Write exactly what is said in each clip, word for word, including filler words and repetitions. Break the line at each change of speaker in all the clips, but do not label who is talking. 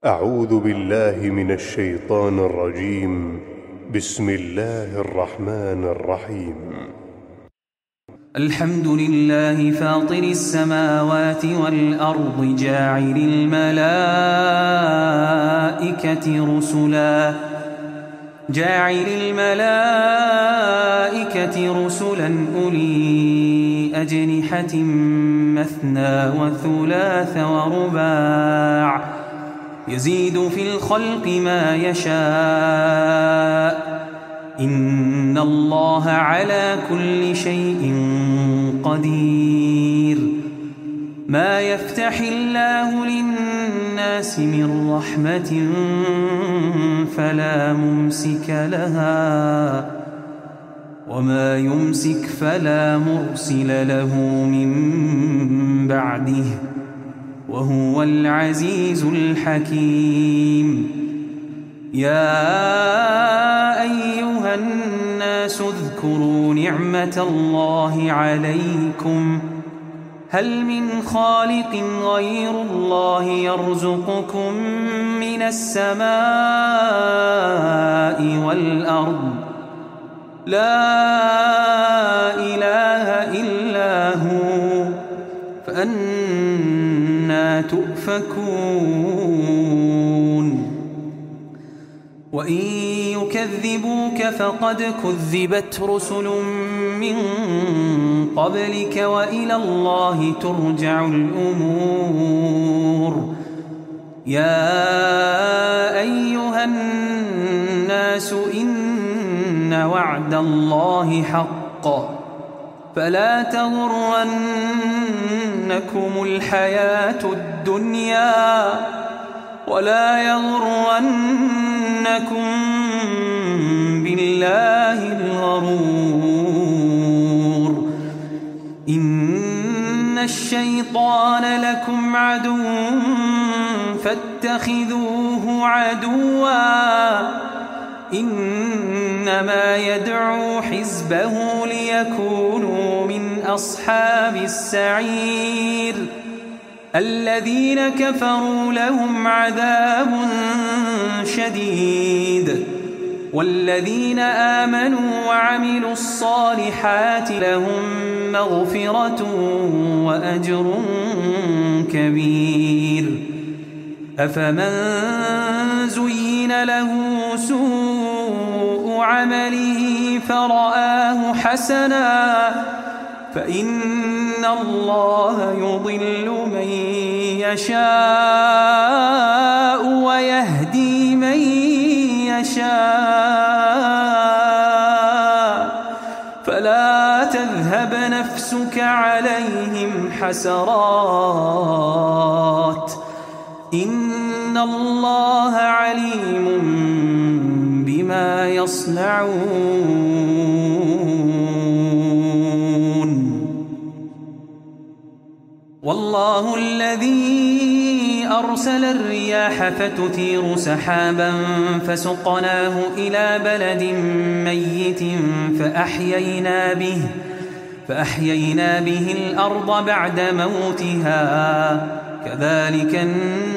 أعوذ بالله من الشيطان الرجيم. بسم الله الرحمن الرحيم.
الحمد لله فاطر السماوات والأرض جاعل الملائكة رسلا جاعل الملائكة رسلا أولي أجنحة مثنى وثلاث ورباع يزيد في الخلق ما يشاء إن الله على كل شيء قدير. ما يفتح الله للناس من رحمة فلا ممسك لها وما يمسك فلا مرسل له من بعده وهو العزيز الحكيم. يا أيها الناس اذكروا نعمة الله عليكم هل من خالق غير الله يرزقكم من السماء والأرض لا إله إلا هو فأنى تؤفكون. وإن يكذبوك فقد كذبت رسل من قبلك وإلى الله ترجع الأمور. يا أيها الناس إن وعد الله حق فلا تغرنكم الحياة الدنيا ولا يغرنكم بالله الغرور. إن الشيطان لكم عدو فاتخذوه عدوا إنما يدعو حزبه ليكونوا من أصحاب السعير. الذين كفروا لهم عذاب شديد والذين آمنوا وعملوا الصالحات لهم مغفرة وأجر كبير. أفمن زين له سوء عمله فرآه حسنا فإن الله يضل من يشاء ويهدي من يشاء فلا تذهب نفسك عليهم حسرات إن الله عليم بما يصنعون. والله الذي أرسل الرياح فتثير سحابا فسقناه إلى بلد ميت فأحيينا به فأحيينا به الأرض بعد موتها كذلك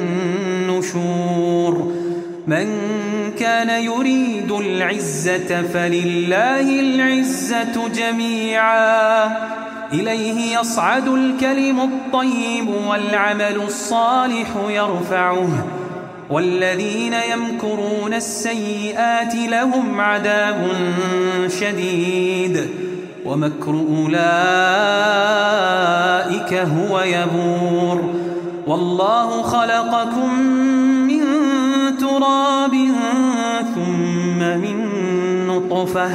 النشور. من كان يريد العزة فلله العزة جميعا إليه يصعد الكلم الطيب والعمل الصالح يرفعه والذين يمكرون السيئات لهم عذاب شديد ومكر أولئك هو يبور. والله خلقكم من تراب ثم من نطفة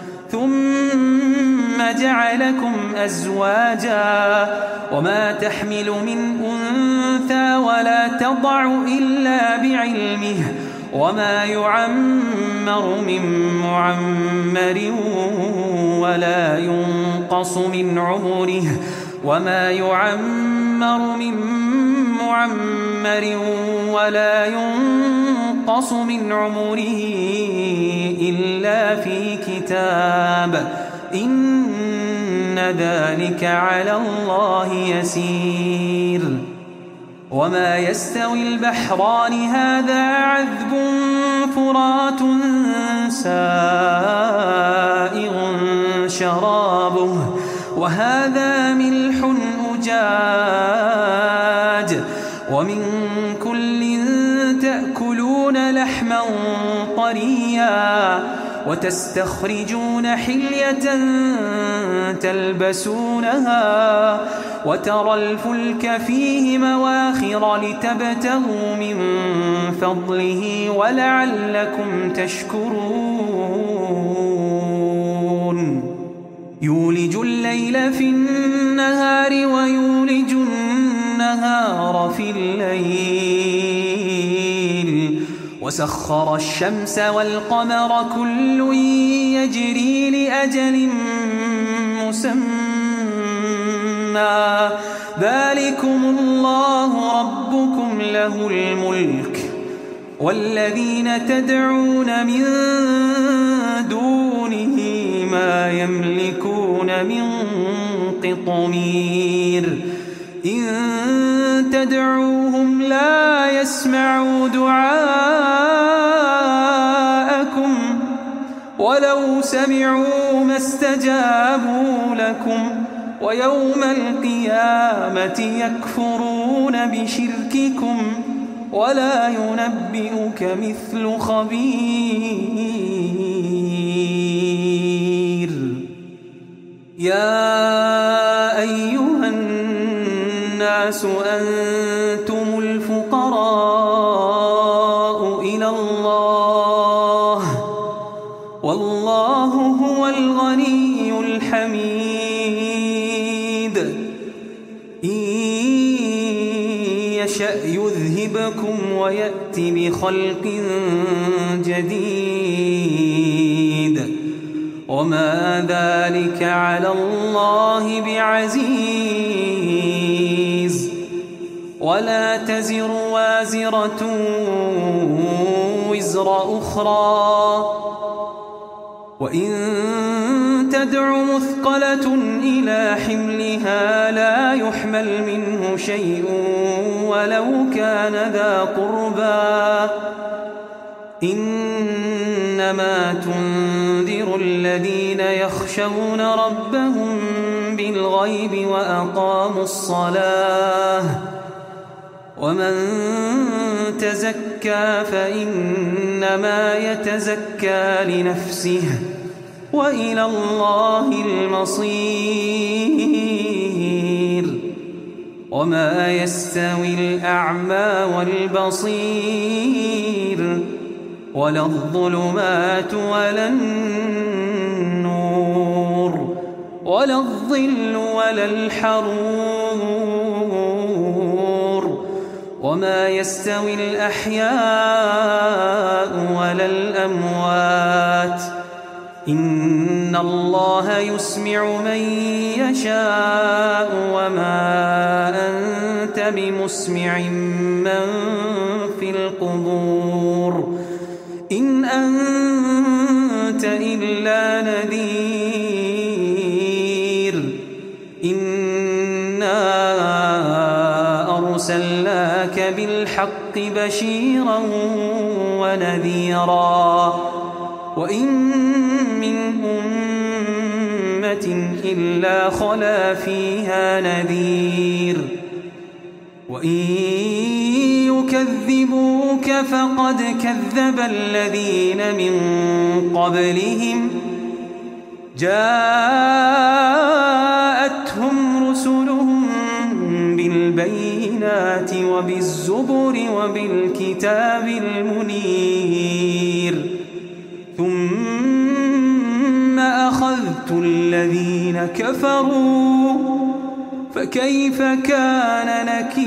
ثم جعلكم أزواجا وما تحمل من أنثى ولا تضع إلا بعلمه وما يعمر من معمر ولا ينقص من عمره وما يعمر من معمر ولا ينقص من عمره إلا في كتاب إن ذلك على الله يسير. وما يستوي البحران هذا عذب فرات سائغ شرابه وهذا ملح أجاج ومن كل تأكلون لحما طريا وتستخرجون حلية تلبسونها وترى الفلك فيه مواخر لتبتغوا من فضله ولعلكم تشكرون يولج الليل في النهار ويولج النهار في الليل وسخر الشمس والقمر كل يجري لأجل مسمى ذلكم الله ربكم له الملك والذين تدعون من دونه ما يملكون من قطمير إن تدعوهم لا يسمعوا دعاءكم ولو سمعوا ما استجابوا لكم ويوم القيامة يكفرون بشرككم ولا ينبئك مثل خبير يا أيها الناس أنتم الفقراء إلى الله والله هو الغني الحميد إن يشأ يذهبكم ويأتي بخلق جديد وما ذلك على الله بعزيز ولا تزر وازرة وزر أخرى وإن تدع مثقلة إلى حملها لا يحمل منه شيء ولو كان ذا قربى إنما تنذر الذين يخشون ربهم بالغيب وأقاموا الصلاة ومن تزكى فإنما يتزكى لنفسه وإلى الله المصير وما يستوي الأعمى والبصير ولا الظلمات ولا النور ولا الظل ولا الحرور وما يستوي الأحياء ولا الأموات إن الله يسمع من يشاء وما أنت بمسمع من في القبور إن أنت إلا نذير إنا أرسلناك بالحق بشيرا ونذيرا وإن من أمة إلا خلا فيها نذير وإن يكذبوك فقد كذب الذين من قبلهم جاءتهم رسلهم بالبينات وبالزبر وبالكتاب المنير ثم أخذت الذين كفروا فكيف كان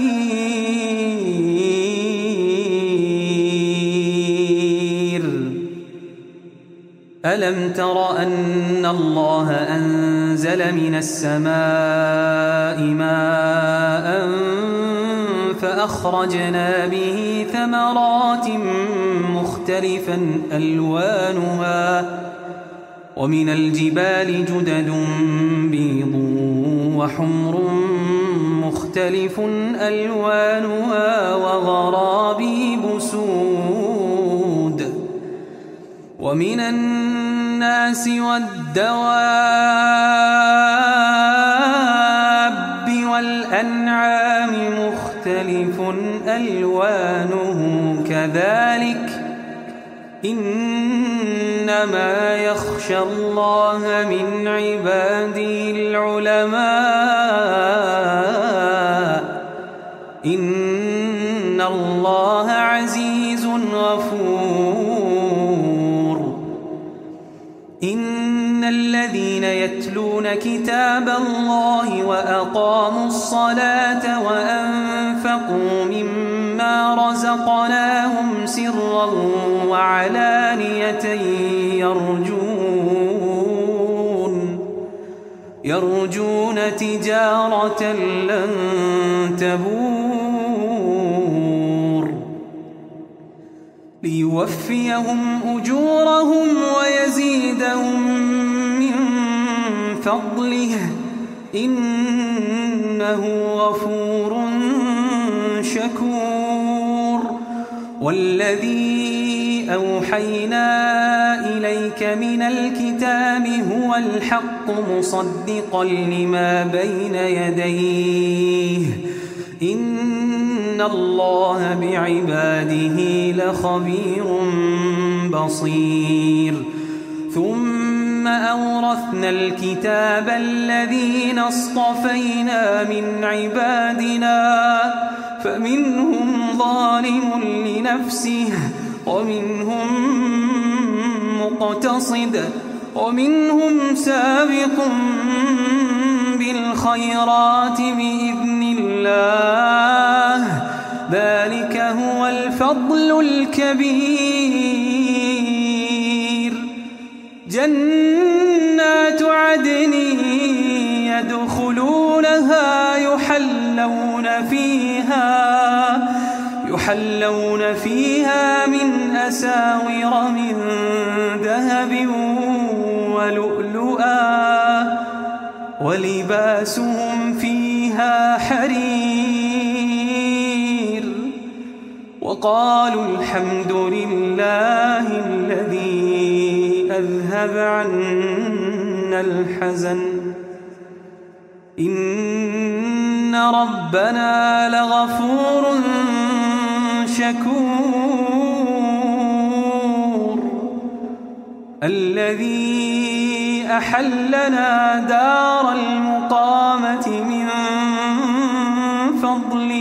نكير ألم تر أن الله أنزل من السماء ماء فأخرجنا به ثمرات مختلفا ألوانها ومن الجبال جدد بيض وحمر مختلف ألوانها وغرابيب سود ومن الناس والدواب والأنعام مختلف ألوانه كذلك إنما يخشى الله من عباده العلماء إن الله عزيز غفور إن الذين يتلون كتاب الله وأقاموا الصلاة وأنفقوا مما رزقناهم سرا وعلانية يرجون يرجون تجارة لن تبور ليوفيهم أجورهم ويزيدهم من فضله إنه غفور شكور والذي أوحينا إليك من الكتاب هو الحق مصدقا لما بين يديه إن الله بعباده لخبير بصير ثم أورثنا الكتاب الذين اصطفينا من عبادنا فمنهم ظالم لنفسه ومنهم مقتصد ومنهم سابق بالخيرات بإذن الله ذلك هو الفضل الكبير جنات عدن يدخلونها يحلون فيها يحلون فيها من أساور من ذهب ولؤلؤا ولباسهم فيها حرير وقالوا الحمد لله الذي أذهب عنا الحزن إن ربنا لغفور شكور الذي أحلنا دار المقامة من فضله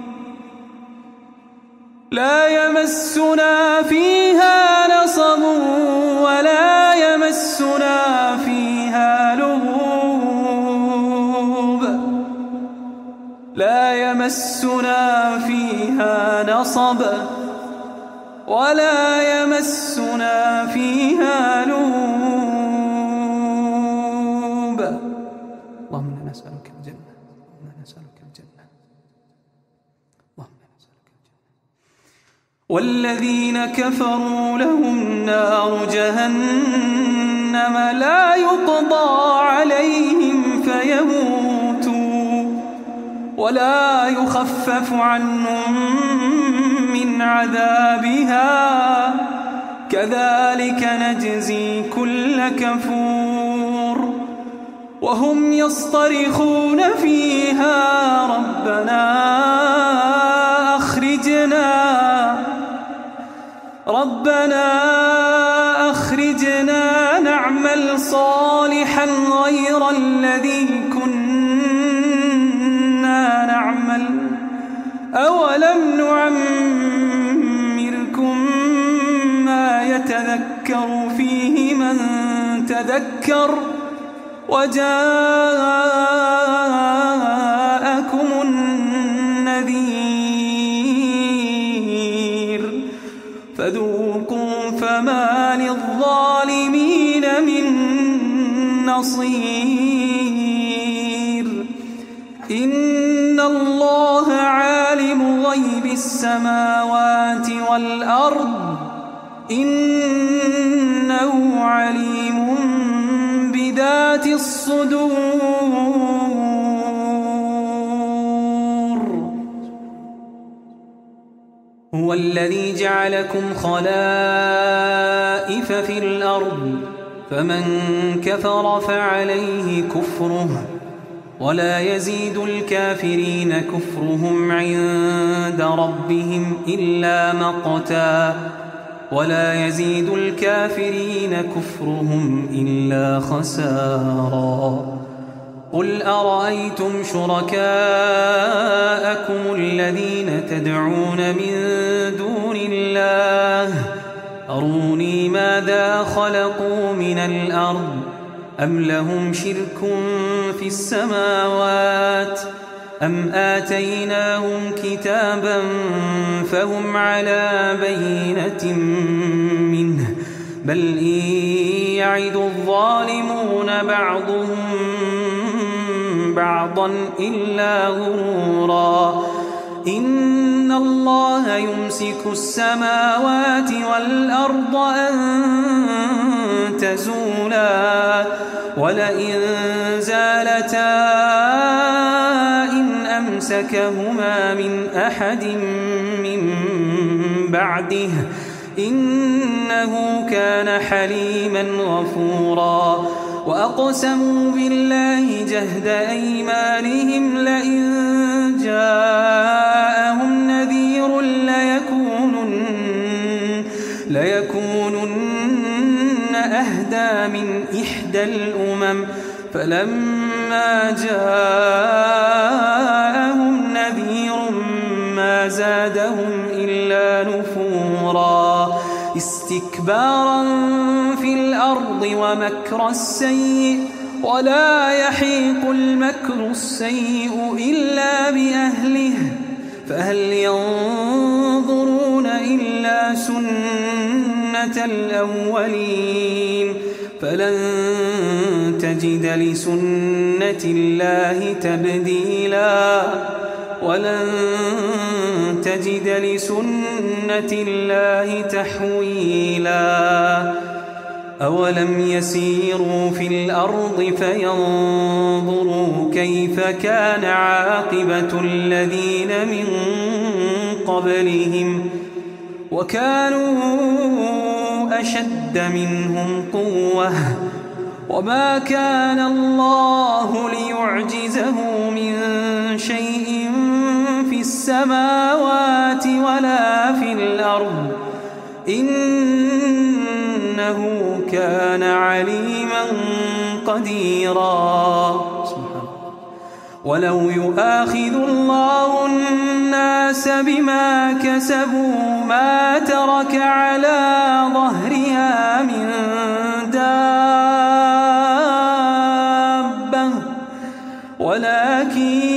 لا يمسنا فيها نصب ولا يمسنا فيها لغوب لا يمسنا فيها نصب ولا يمسنا فيها لغوب اللهم إنا نسألك الجنة اللهم نسألك الجنة اللهم نسألك الجنة والذين كفروا لهم نار جهنم لا يقضى عليهم فيموتوا ولا يخفف عنهم من عذابها كذلك نجزي كل كفور وهم يصطرخون فيها ربنا أخرجنا ربنا أخرجنا نعمل صالحا غير الذي كنا نعمل أولم نعمركم ما يتذكر فيه من تذكر وجاءكم النذير فذوقوا فما للظالمين من نصير إن الله عالم غيب السماوات والأرض إنه عليم بذات الصدور هو الذي جعلكم خلائف في الأرض فمن كفر فعليه كفره ولا يزيد الكافرين كفرهم عند ربهم إلا مقتا ولا يزيد الكافرين كفرهم إلا خسارا قل أرأيتم شركاءكم الذين تدعون من دون الله أروني ماذا خلقوا من الأرض أم لهم شرك في السماوات أم آتيناهم كتابا فهم على بينة منه بل إن يعد الظالمون بعضهم بعضا إلا غرورا إن الله يمسك السماوات والأرض أن تزولا ولئن زالتا إن أمسكهما من أحد من بعده إنه كان حليما غفورا وأقسموا بالله جهد أيمانهم لئن جاءهم نذير ليكونن, ليكونن أهدى من إحدى الأمم فلما جاءهم نذير ما زادهم إلا نفورا استكبارا في الأرض ومكر السيء ولا يحيق المكر السيء إلا بأهله فهل ينظرون إلا سنة الأولين فلن تجد لسنة الله تبديلا ولن تجد لسنة الله تحويلا أولم يسيروا في الأرض فينظروا كيف كان عاقبة الذين من قبلهم وكانوا أشد منهم قوة وما كان الله ليعجزه من شيء في السماوات ولا في الأرض إنه كان عليما قديرا ولو يؤاخذ الله الناس بما كسبوا ما ترك على ظهرها من دابة ولكن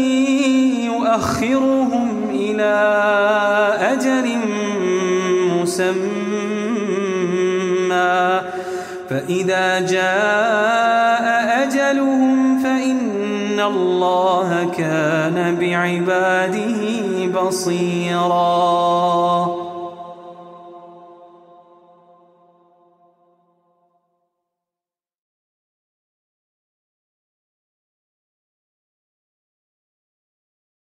يؤخرهم إلى أجل مسمى فإذا جاء أجلهم فإن الله كان بعباده بصيرا.